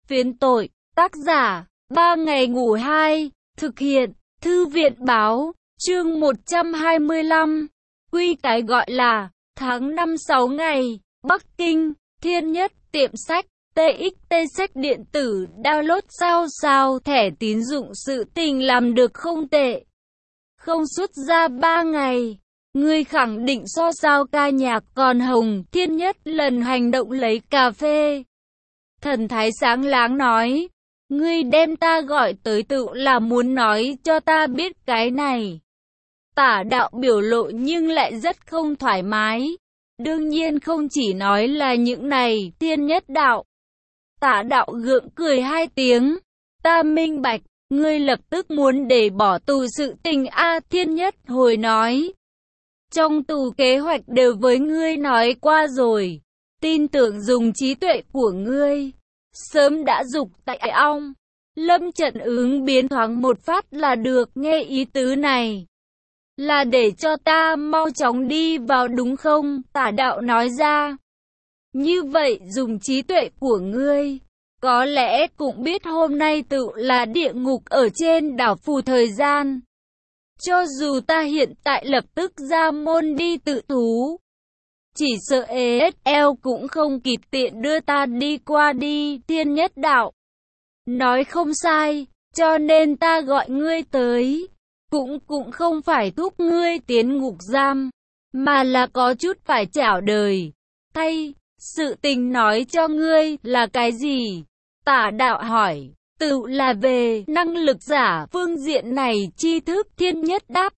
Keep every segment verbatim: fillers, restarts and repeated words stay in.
Phiến tội, tác giả, ba ngày ngủ hai, thực hiện, thư viện báo, chương một trăm hai mươi lăm, quy cái gọi là, tháng năm sáu ngày, Bắc Kinh, Thiên Nhất, tiệm sách, tê ích tê sách điện tử, download sao sao, thẻ tín dụng sự tình làm được không tệ. Không xuất ra ba ngày. Ngươi khẳng định so sao ca nhạc còn Hồng, Thiên Nhất lần hành động lấy cà phê. Thần thái sáng láng nói, ngươi đem ta gọi tới tự là muốn nói cho ta biết cái này. Tả đạo biểu lộ nhưng lại rất không thoải mái. Đương nhiên không chỉ nói là những này, Thiên Nhất đạo. Tả đạo gượng cười hai tiếng, ta minh bạch, ngươi lập tức muốn để bỏ tù sự tình a. Thiên Nhất hồi nói. Trong tù kế hoạch đều với ngươi nói qua rồi, tin tưởng dùng trí tuệ của ngươi, sớm đã dục tại ong. Lâm Trận ứng biến thoáng một phát là được, nghe ý tứ này. Là để cho ta mau chóng đi vào đúng không? Tả đạo nói ra. Như vậy dùng trí tuệ của ngươi, có lẽ cũng biết hôm nay tự là địa ngục ở trên đảo phù thời gian. Cho dù ta hiện tại lập tức ra môn đi tự thú, chỉ sợ ê ét lờ cũng không kịp tiện đưa ta đi qua đi. Thiên Nhất đạo nói không sai, cho nên ta gọi ngươi tới, cũng cũng không phải thúc ngươi tiến ngục giam, mà là có chút phải chảo đời. Thay, sự tình nói cho ngươi là cái gì? Tả đạo hỏi. Tự là về năng lực giả phương diện này tri thức. Thiên Nhất đáp.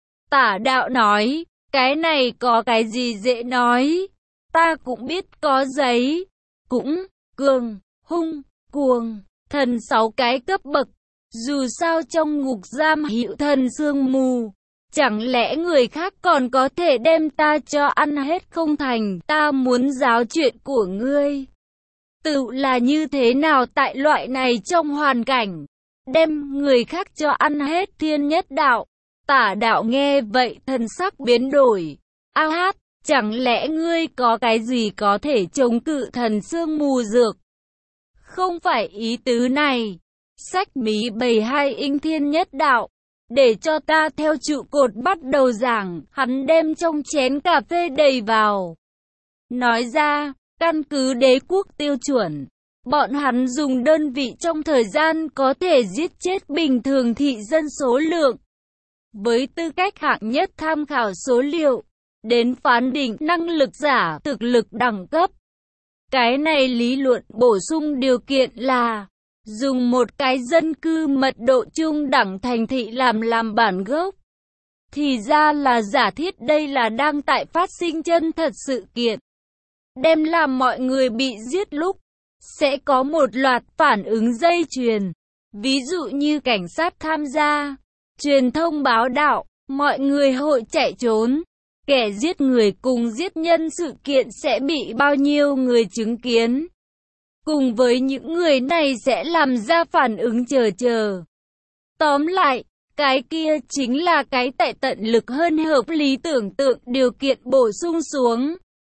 Tả đạo nói, cái này có cái gì dễ nói, ta cũng biết có giấy, cũng, cường, hung, cuồng, thần sáu cái cấp bậc, dù sao trong ngục giam hữu thần sương mù, chẳng lẽ người khác còn có thể đem ta cho ăn hết không thành. Ta muốn giáo chuyện của ngươi. Tự là như thế nào tại loại này trong hoàn cảnh, đem người khác cho ăn hết. Thiên Nhất đạo. Tả đạo nghe vậy thần sắc biến đổi. A hát, chẳng lẽ ngươi có cái gì có thể chống cự thần sương mù dược? Không phải ý tứ này. Sách mí bầy hai inh. Thiên Nhất đạo. Để cho ta theo trụ cột bắt đầu giảng. Hắn đem trong chén cà phê đầy vào. Nói ra, căn cứ đế quốc tiêu chuẩn, bọn hắn dùng đơn vị trong thời gian có thể giết chết bình thường thị dân số lượng. Với tư cách hạng nhất tham khảo số liệu, đến phán định năng lực giả thực lực đẳng cấp. Cái này lý luận bổ sung điều kiện là dùng một cái dân cư mật độ trung đẳng thành thị làm làm bản gốc. Thì ra là giả thiết đây là đang tại phát sinh chân thật sự kiện. Đem làm mọi người bị giết lúc, sẽ có một loạt phản ứng dây chuyền. Ví dụ như cảnh sát tham gia, truyền thông báo đạo, mọi người hội chạy trốn. Kẻ giết người cùng giết nhân sự kiện sẽ bị bao nhiêu người chứng kiến. Cùng với những người này sẽ làm ra phản ứng chờ chờ. Tóm lại, cái kia chính là cái tại tận lực hơn hợp lý tưởng tượng điều kiện bổ sung xuống.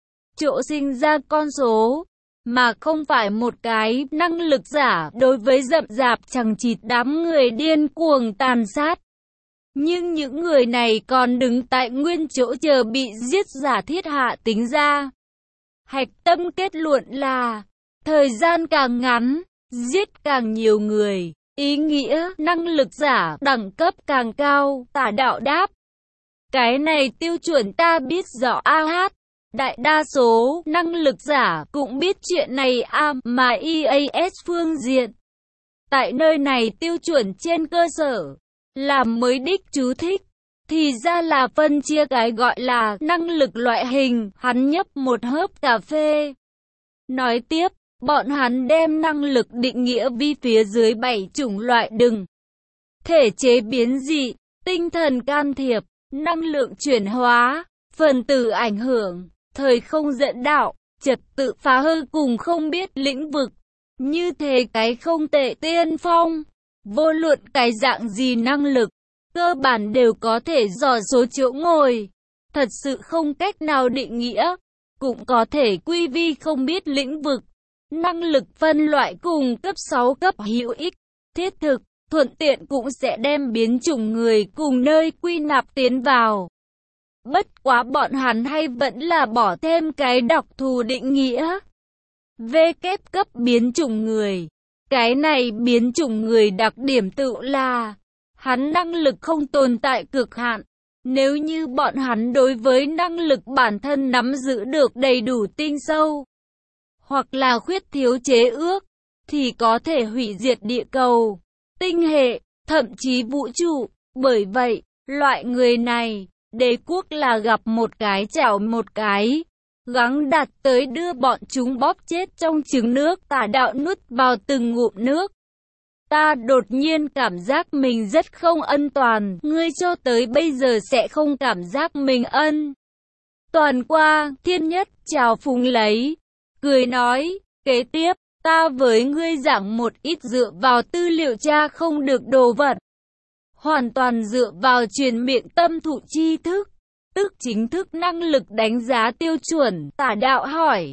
Chỗ sinh ra con số, mà không phải một cái năng lực giả đối với rậm rạp chằng chịt đám người điên cuồng tàn sát. Nhưng những người này còn đứng tại nguyên chỗ chờ bị giết. Giả thiết hạ tính ra. Hạch tâm kết luận là, thời gian càng ngắn, giết càng nhiều người, ý nghĩa năng lực giả đẳng cấp càng cao. Tả đạo đáp. Cái này tiêu chuẩn ta biết rõ a hát. Đại đa số năng lực giả cũng biết chuyện này a mà i a ét phương diện. Tại nơi này tiêu chuẩn trên cơ sở làm mới đích chú thích. Thì ra là phân chia cái gọi là năng lực loại hình. Hắn nhấp một hớp cà phê. Nói tiếp, bọn hắn đem năng lực định nghĩa vi phía dưới bảy chủng loại đừng. Thể chế biến dị, tinh thần can thiệp, năng lượng chuyển hóa, phần tử ảnh hưởng, thời không dẫn đạo, trật tự phá hư cùng không biết lĩnh vực. Như thế cái không tệ tiên phong. Vô luận cái dạng gì năng lực, cơ bản đều có thể dò số chỗ ngồi. Thật sự không cách nào định nghĩa, cũng có thể quy vi không biết lĩnh vực. Năng lực phân loại cùng cấp sáu cấp hữu ích, thiết thực, thuận tiện cũng sẽ đem biến chủng người cùng nơi quy nạp tiến vào. Bất quá bọn hắn hay vẫn là bỏ thêm cái đặc thù định nghĩa. V kép cấp biến chủng người. Cái này biến chủng người đặc điểm tự là hắn năng lực không tồn tại cực hạn. Nếu như bọn hắn đối với năng lực bản thân nắm giữ được đầy đủ tinh sâu, hoặc là khuyết thiếu chế ước, thì có thể hủy diệt địa cầu, tinh hệ, thậm chí vũ trụ. Bởi vậy, loại người này, đế quốc là gặp một cái chảo một cái, gắng đạt tới đưa bọn chúng bóp chết trong trứng nước. Tả đạo nuốt vào từng ngụm nước. Ta đột nhiên cảm giác mình rất không an toàn. Ngươi cho tới bây giờ sẽ không cảm giác mình an toàn qua. Thiên Nhất chào phúng lấy, cười nói, kế tiếp, ta với ngươi giảng một ít dựa vào tư liệu tra không được đồ vật. Hoàn toàn dựa vào truyền miệng tâm thụ tri thức, tức chính thức năng lực đánh giá tiêu chuẩn. Tả đạo hỏi,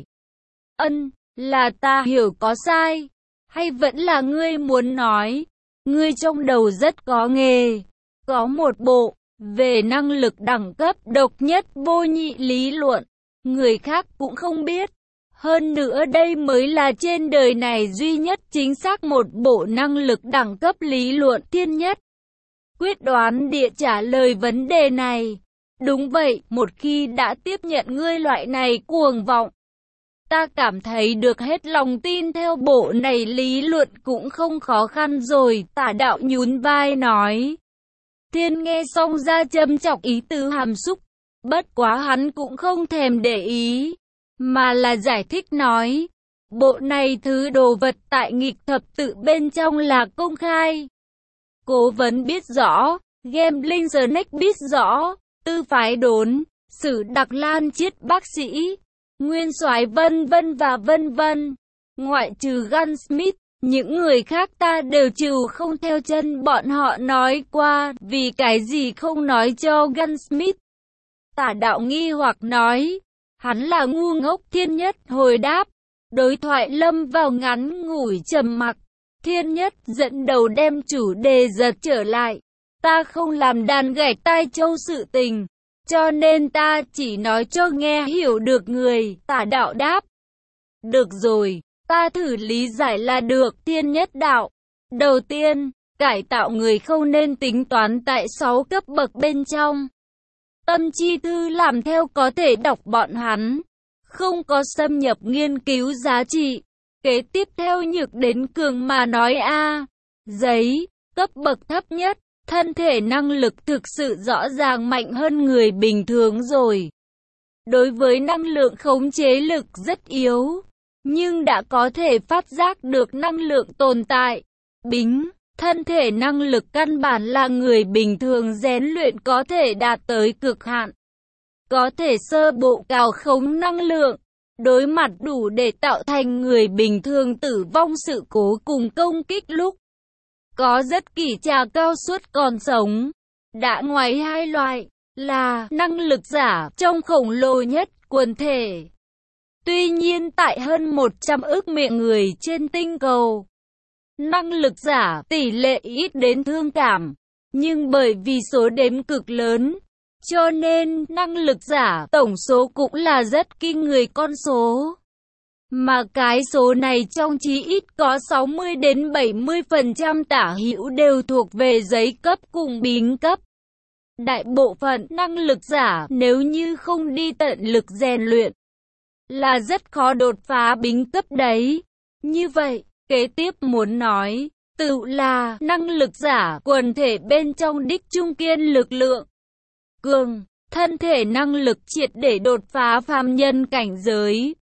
ân, là ta hiểu có sai, hay vẫn là ngươi muốn nói, ngươi trong đầu rất có nghề, có một bộ, về năng lực đẳng cấp độc nhất vô nhị lý luận, người khác cũng không biết. Hơn nữa đây mới là trên đời này duy nhất chính xác một bộ năng lực đẳng cấp lý luận. Thiên Nhất quyết đoán địa trả lời vấn đề này. Đúng vậy, một khi đã tiếp nhận ngươi loại này cuồng vọng, ta cảm thấy được hết lòng tin theo bộ này lý luận cũng không khó khăn rồi. Tả đạo nhún vai nói. Thiên nghe xong ra châm chọc ý tứ hàm xúc, bất quá hắn cũng không thèm để ý, mà là giải thích nói, bộ này thứ đồ vật tại nghịch thập tự bên trong là công khai. Cố vấn biết rõ, Gambling Snake biết rõ, tư phái đốn, sử đặc lan chiết bác sĩ, nguyên soái vân vân và vân vân. Ngoại trừ Gunsmith, những người khác ta đều trừ không theo chân bọn họ nói qua, vì cái gì không nói cho Gunsmith. Tả đạo nghi hoặc nói, hắn là ngu ngốc. Thiên Nhất hồi đáp, đối thoại lâm vào ngắn ngủi trầm mặc. Thiên Nhất dẫn đầu đem chủ đề giật trở lại, ta không làm đàn gảy tai châu sự tình, cho nên ta chỉ nói cho nghe hiểu được người. Tả đạo đáp, được rồi, ta thử lý giải là được. Thiên Nhất đạo, đầu tiên, cải tạo người không nên tính toán tại sáu cấp bậc bên trong. Tâm chi thư làm theo có thể đọc bọn hắn, không có xâm nhập nghiên cứu giá trị. Kế tiếp theo nhược đến cường mà nói a, giấy, cấp bậc thấp nhất, thân thể năng lực thực sự rõ ràng mạnh hơn người bình thường rồi. Đối với năng lượng khống chế lực rất yếu, nhưng đã có thể phát giác được năng lượng tồn tại. Bính, thân thể năng lực căn bản là người bình thường rèn luyện có thể đạt tới cực hạn. Có thể sơ bộ cào khống năng lượng, đối mặt đủ để tạo thành người bình thường tử vong sự cố cùng công kích lúc. Có rất kỳ trà cao suất còn sống. Đã ngoài hai loại, là năng lực giả trong khổng lồ nhất quần thể. Tuy nhiên tại hơn một trăm ức miệng người trên tinh cầu, năng lực giả tỷ lệ ít đến thương cảm, nhưng bởi vì số đếm cực lớn, cho nên năng lực giả tổng số cũng là rất kinh người con số. Mà cái số này trong chí ít có sáu mươi đến bảy mươi phần trăm tả hữu đều thuộc về giấy cấp cùng bính cấp. Đại bộ phận năng lực giả nếu như không đi tận lực rèn luyện, là rất khó đột phá bính cấp đấy. Như vậy, kế tiếp muốn nói, tự là năng lực giả quần thể bên trong đích trung kiên lực lượng cường, thân thể năng lực triệt để đột phá phàm nhân cảnh giới.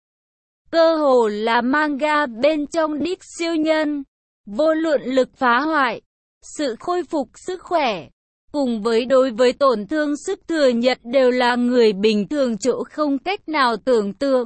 Cơ hồ là manga bên trong đích siêu nhân, vô luận lực phá hoại, sự khôi phục sức khỏe, cùng với đối với tổn thương sức thừa nhận đều là người bình thường chỗ không cách nào tưởng tượng.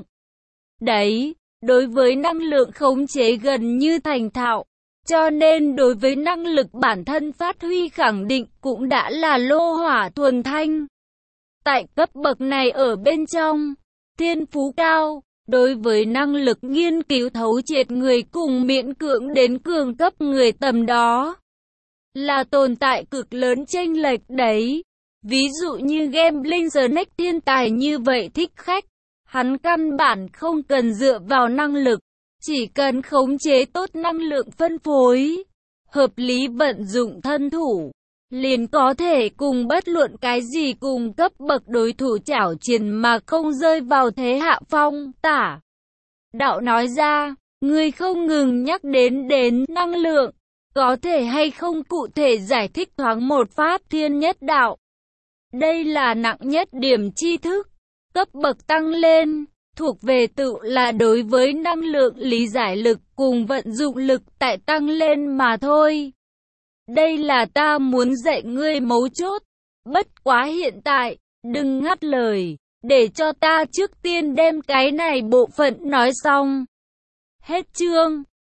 Đấy, đối với năng lượng khống chế gần như thành thạo, cho nên đối với năng lực bản thân phát huy khẳng định cũng đã là lô hỏa thuần thanh. Tại cấp bậc này ở bên trong, thiên phú cao, Đối với năng lực nghiên cứu thấu triệt người cùng miễn cưỡng đến cường cấp người tầm đó, là tồn tại cực lớn chênh lệch đấy. Ví dụ như Gambling Snake thiên tài như vậy thích khách, hắn căn bản không cần dựa vào năng lực, chỉ cần khống chế tốt năng lượng phân phối, hợp lý vận dụng thân thủ, liền có thể cùng bất luận cái gì cùng cấp bậc đối thủ chảo triền mà không rơi vào thế hạ phong. Tả đạo nói ra, ngươi không ngừng nhắc đến đến năng lượng, có thể hay không cụ thể giải thích thoáng một pháp thiên nhất đạo? Đây là nặng nhất điểm tri thức, cấp bậc tăng lên, thuộc về tự là đối với năng lượng lý giải lực cùng vận dụng lực tại tăng lên mà thôi. Đây là ta muốn dạy ngươi mấu chốt, bất quá hiện tại, đừng ngắt lời, để cho ta trước tiên đem cái này bộ phận nói xong. Hết chương.